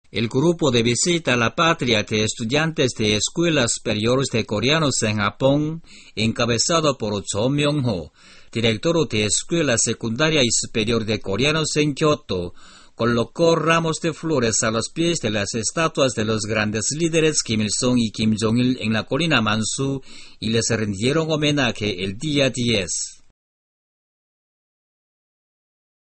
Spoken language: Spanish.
El grupo de visita a la patria de estudiantes de escuelas superiores de coreanos en Japón, encabezado por Cho Myung-ho, director de Escuela Secundaria y Superior de Coreanos en Kyoto, colocó ramos de flores a los pies de las estatuas de los grandes líderes Kim Il-sung y Kim Jong-il en la colina Mansu y les rindieron homenaje el día 10.